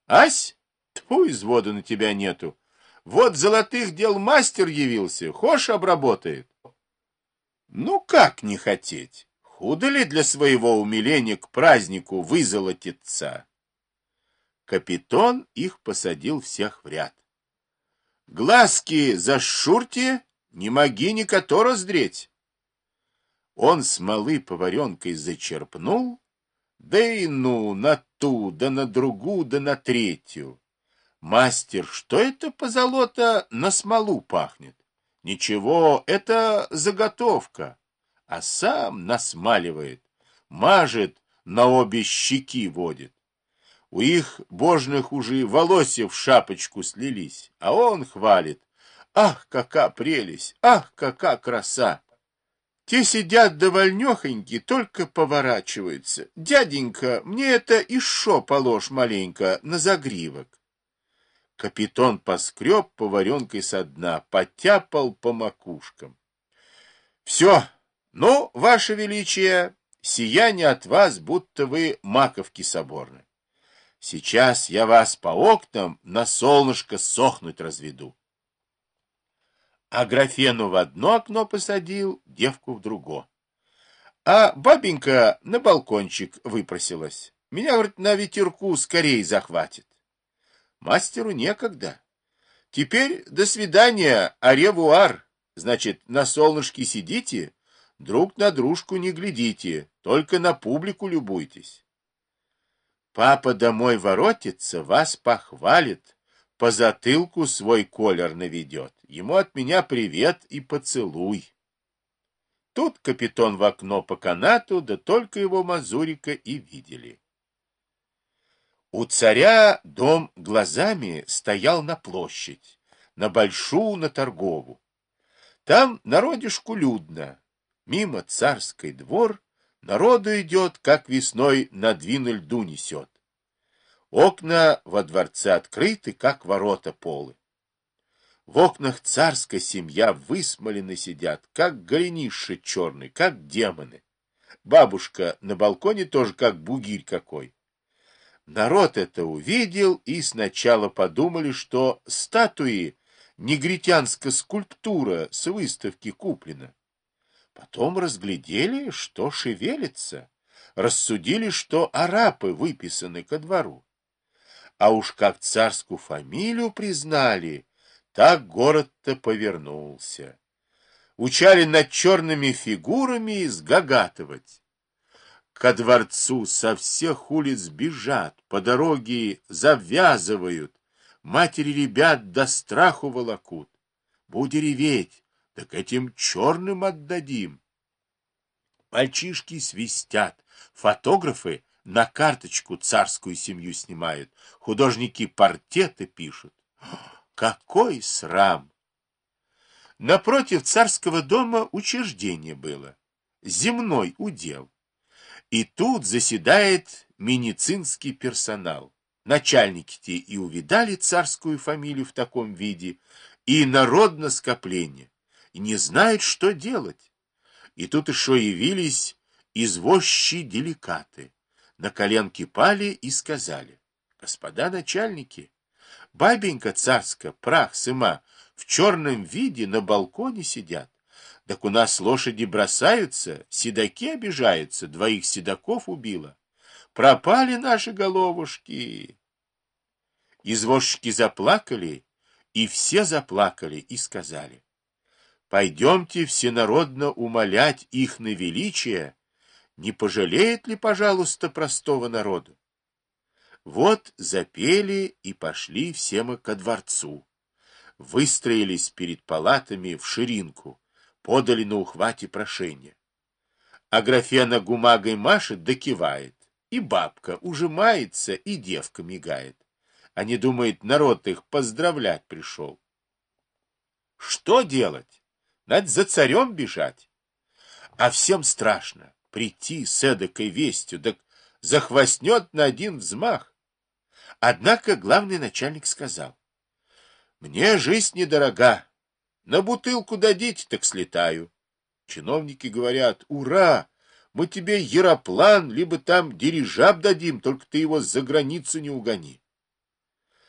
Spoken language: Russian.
Ась? Тьфу, из воду на тебя нету. Вот золотых дел мастер явился, хошь обработает. Ну как не хотеть? Худо ли для своего умиления к празднику вызолотиться? Капитон их посадил всех в ряд. Глазки зашурьте, не моги никото раздреть. Он смолы поваренкой зачерпнул, да и ну на ту, да на другую, да на третью. Мастер, что это позолота на смолу пахнет? Ничего, это заготовка. А сам насмаливает, мажет, на обе щеки водит. У их божных уже волосья в шапочку слились, а он хвалит. Ах, какая прелесть! Ах, какая краса! Те сидят довольнехоньки, только поворачиваются. Дяденька, мне это еще положь маленько на загривок. Капитон поскреб поваренкой со дна, потяпал по макушкам. Все, ну, ваше величие, сияние от вас, будто вы маковки соборны. Сейчас я вас по окнам на солнышко сохнуть разведу. А графену в одно окно посадил, девку в другое. А бабенька на балкончик выпросилась. Меня, говорит, на ветерку скорее захватит. Мастеру некогда. Теперь до свидания, аревуар. Значит, на солнышке сидите, друг на дружку не глядите, только на публику любуйтесь. Папа домой воротится, вас похвалит, по затылку свой колер наведет. Ему от меня привет и поцелуй. Тут капитан в окно по канату, да только его мазурика и видели. У царя дом глазами стоял на площадь, на большую, на торгову. Там народишку людно. Мимо царский двор народу идет, как весной на двину льду несет. Окна во дворце открыты, как ворота полы. В окнах царская семья высмолены сидят, как голенища черный, как демоны. Бабушка на балконе тоже как бугирь какой. Народ это увидел и сначала подумали, что статуи негритянская скульптура с выставки куплена. Потом разглядели, что шевелится, рассудили, что арапы выписаны ко двору. А уж как царскую фамилию признали, так город-то повернулся. Учали над черными фигурами сгагатывать. Ко дворцу со всех улиц бежат, по дороге завязывают, матери ребят до страху волокут. Буди реветь, так этим черным отдадим. Мальчишки свистят, фотографы на карточку царскую семью снимают, художники портреты пишут. Какой срам! Напротив царского дома учреждение было, земной удел. И тут заседает медицинский персонал. Начальники те и увидали царскую фамилию в таком виде, и народное скопление, и не знают, что делать. И тут еще явились извозчие деликаты. На коленки пали и сказали: господа начальники, бабенька царская, прах сыма, в черном виде на балконе сидят. Так у нас лошади бросаются, седаки обижаются, двоих седаков убило. Пропали наши головушки. Извозчики заплакали, и все заплакали, и сказали: пойдемте всенародно умолять их на величие, не пожалеет ли, пожалуйста, простого народу. Вот запели и пошли все мы ко дворцу. Выстроились перед палатами в ширинку, подали на ухвате прошение. Аграфена бумагой машет да кивает, и бабка ужимается, и девка мигает. Они думают, народ их поздравлять пришел. Что делать? Надо за царем бежать. А всем страшно прийти с эдакой вестью, так захвостнет на один взмах. Однако главный начальник сказал: мне жизнь недорога, на бутылку дадите, так слетаю. Чиновники говорят: ура, мы тебе яроплан, либо там дирижаб дадим, только ты его за границу не угони.